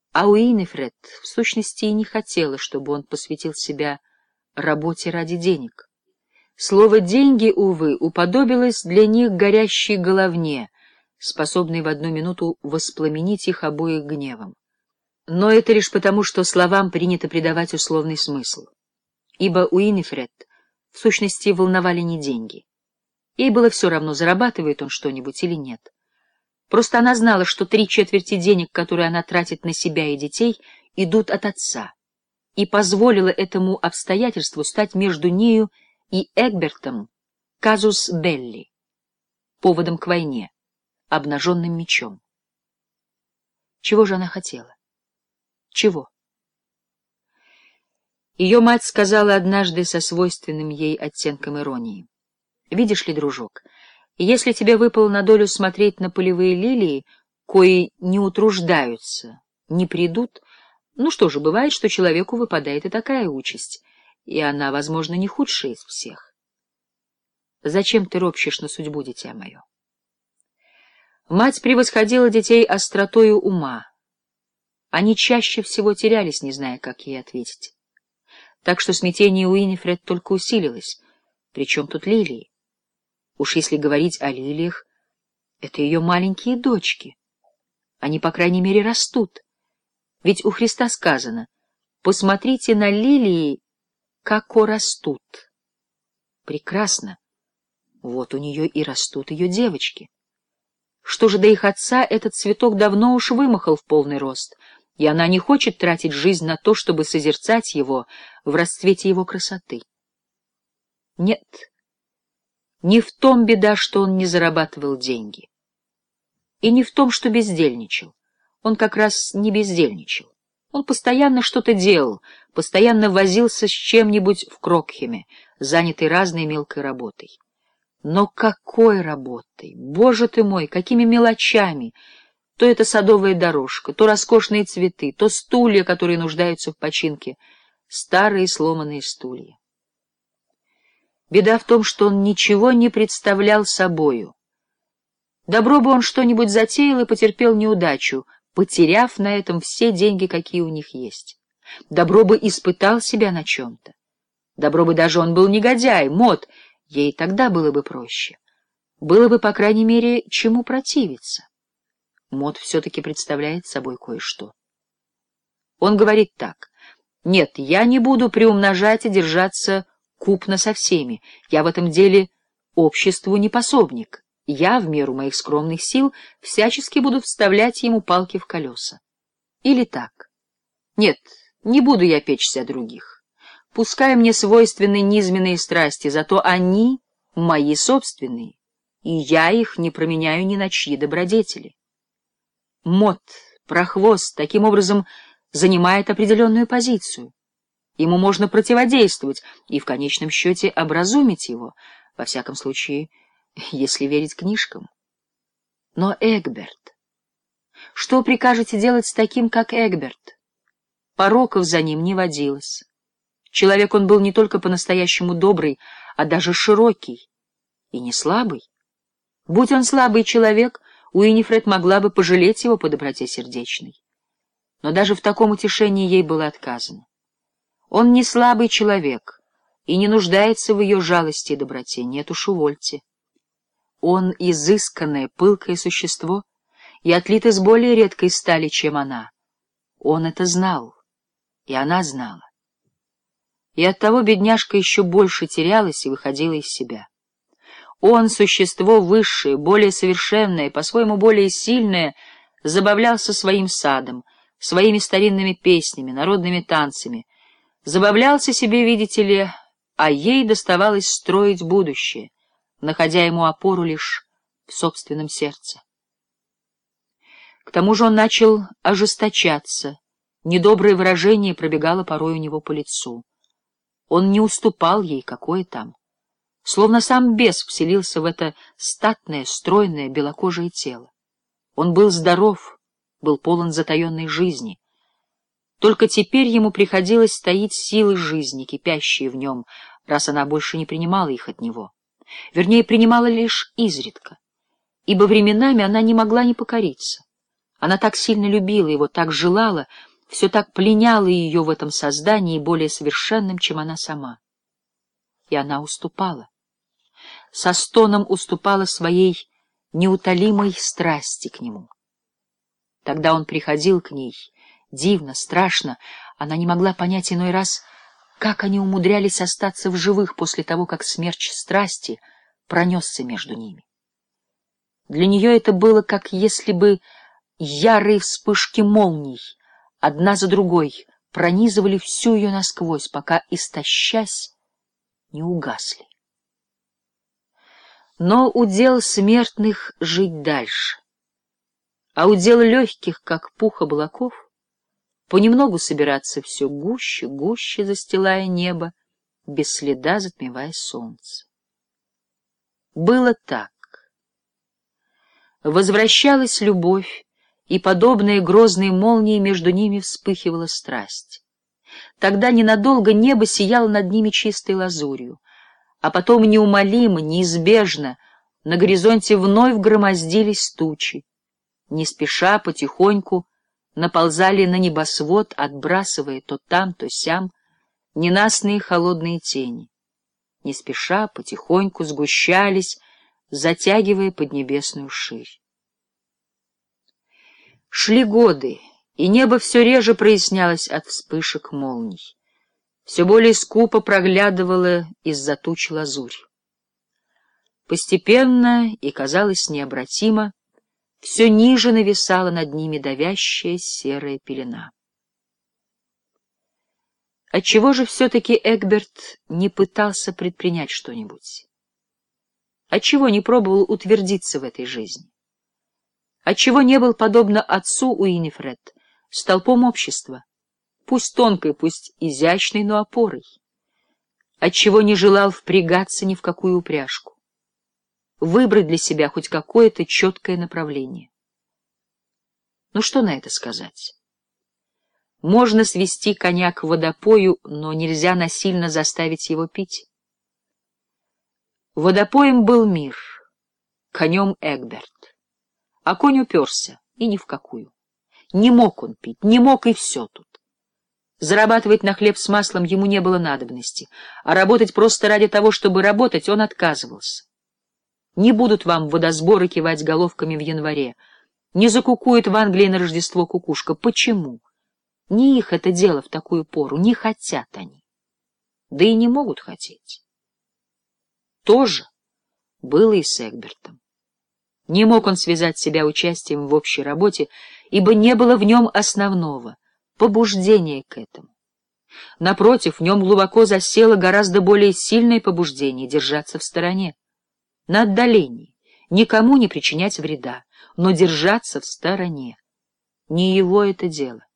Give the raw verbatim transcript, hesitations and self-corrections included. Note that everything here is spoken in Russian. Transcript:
А Уинифред, в сущности, и не хотела, чтобы он посвятил себя работе ради денег. Слово «деньги», увы, уподобилось для них горящей головне, способной в одну минуту воспламенить их обоих гневом. Но это лишь потому, что словам принято придавать условный смысл. Ибо Уинифред, в сущности, волновали не деньги. Ей было все равно, зарабатывает он что-нибудь или нет. Просто она знала, что три четверти денег, которые она тратит на себя и детей, идут от отца, и позволила этому обстоятельству стать между нею и Эгбертом казус белли, поводом к войне, обнаженным мечом. Чего же она хотела? Чего? Ее мать сказала однажды со свойственным ей оттенком иронии: «Видишь ли, дружок, если тебе выпало на долю смотреть на полевые лилии, кои не утруждаются, не придут, ну что же, бывает, что человеку выпадает и такая участь, и она, возможно, не худшая из всех. Зачем ты ропщешь на судьбу, дитя мое?» Мать превосходила детей остротою ума. Они чаще всего терялись, не зная, как ей ответить. Так что смятение Уинифред только усилилось. Причем тут лилии? Уж если говорить о лилиях, это ее маленькие дочки. Они, по крайней мере, растут. Ведь у Христа сказано: «Посмотрите на лилии, како растут». Прекрасно. Вот у нее и растут ее девочки. Что же до их отца, этот цветок давно уж вымахал в полный рост, и она не хочет тратить жизнь на то, чтобы созерцать его в расцвете его красоты. Нет, не в том беда, что он не зарабатывал деньги. И не в том, что бездельничал. Он как раз не бездельничал. Он постоянно что-то делал, постоянно возился с чем-нибудь в Крокхеме, занятый разной мелкой работой. Но какой работой! Боже ты мой, какими мелочами! То это садовая дорожка, то роскошные цветы, то стулья, которые нуждаются в починке, старые сломанные стулья. Беда в том, что он ничего не представлял собою. Добро бы он что-нибудь затеял и потерпел неудачу, потеряв на этом все деньги, какие у них есть. Добро бы испытал себя на чем-то. Добро бы даже он был негодяй, мод, ей тогда было бы проще. Было бы, по крайней мере, чему противиться. Мод все-таки представляет собой кое-что. Он говорит так: «Нет, я не буду приумножать и держаться купно со всеми. Я в этом деле обществу не пособник. Я, в меру моих скромных сил, всячески буду вставлять ему палки в колеса». Или так: «Нет, не буду я печься о других. Пускай мне свойственны низменные страсти, зато они мои собственные, и я их не променяю ни на чьи добродетели». Мод, прохвост, таким образом занимает определенную позицию. Ему можно противодействовать и в конечном счете образумить его, во всяком случае, если верить книжкам. Но Эгберт... Что прикажете делать с таким, как Эгберт? Пороков за ним не водилось. Человек он был не только по-настоящему добрый, а даже широкий и не слабый. Будь он слабый человек, Уинифред могла бы пожалеть его по доброте сердечной. Но даже в таком утешении ей было отказано. Он не слабый человек и не нуждается в ее жалости и доброте, нет уж, увольте. Он изысканное, пылкое существо и отлит из более редкой стали, чем она. Он это знал, и она знала. И оттого бедняжка еще больше терялась и выходила из себя. Он, существо высшее, более совершенное, по-своему более сильное, забавлялся своим садом, своими старинными песнями, народными танцами, забавлялся себе, видите ли, а ей доставалось строить будущее, находя ему опору лишь в собственном сердце. К тому же он начал ожесточаться, недоброе выражение пробегало порой у него по лицу. Он не уступал ей, какое там. Словно сам бес вселился в это статное, стройное, белокожее тело. Он был здоров, был полон затаенной жизни. Только теперь ему приходилось таить силы жизни, кипящие в нем, раз она больше не принимала их от него. Вернее, принимала лишь изредка, ибо временами она не могла не покориться. Она так сильно любила его, так желала, все так пленяло ее в этом создании более совершенным, чем она сама. И она уступала. Со стоном уступала своей неутолимой страсти к нему. Тогда он приходил к ней, дивно, страшно, она не могла понять иной раз, как они умудрялись остаться в живых после того, как смерч страсти пронесся между ними. Для нее это было, как если бы ярые вспышки молний, одна за другой, пронизывали всю ее насквозь, пока, истощась, не угасли. Но удел смертных — жить дальше, а удел легких, как пух облаков, понемногу собираться все гуще, гуще, застилая небо, без следа затмевая солнце. Было так. Возвращалась любовь, и, подобные грозной молнии, между ними вспыхивала страсть. Тогда ненадолго небо сияло над ними чистой лазурью, а потом неумолимо, неизбежно на горизонте вновь громоздились тучи, не спеша, потихоньку наползали на небосвод, отбрасывая то там, то сям ненастные холодные тени, не спеша, потихоньку сгущались, затягивая поднебесную ширь. Шли годы, и небо все реже прояснялось от вспышек молний. Все более скупо проглядывало из-за туч лазурь. Постепенно, и казалось необратимо, все ниже нависала над ними давящая серая пелена. Отчего же все-таки Эгберт не пытался предпринять что-нибудь? Отчего не пробовал утвердиться в этой жизни? Отчего не был, подобно отцу Уинифред, столпом общества, пусть тонкой, пусть изящной, но опорой? Отчего не желал впрягаться ни в какую упряжку? Выбрать для себя хоть какое-то четкое направление? Ну что на это сказать? Можно свести коня к водопою, но нельзя насильно заставить его пить. Водопоем был мир, конем Эгберт. А конь уперся, и ни в какую. Не мог он пить, не мог, и все тут. Зарабатывать на хлеб с маслом ему не было надобности, а работать просто ради того, чтобы работать, он отказывался. Не будут вам водосборы кивать головками в январе, не закукует в Англии на Рождество кукушка. Почему? Не их это дело в такую пору, не хотят они. Да и не могут хотеть. То же было и с Эгбертом. Не мог он связать себя участием в общей работе, ибо не было в нем основного побуждения к этому. Напротив, в нем глубоко засело гораздо более сильное побуждение держаться в стороне, на отдалении, никому не причинять вреда, но держаться в стороне. Не его это дело.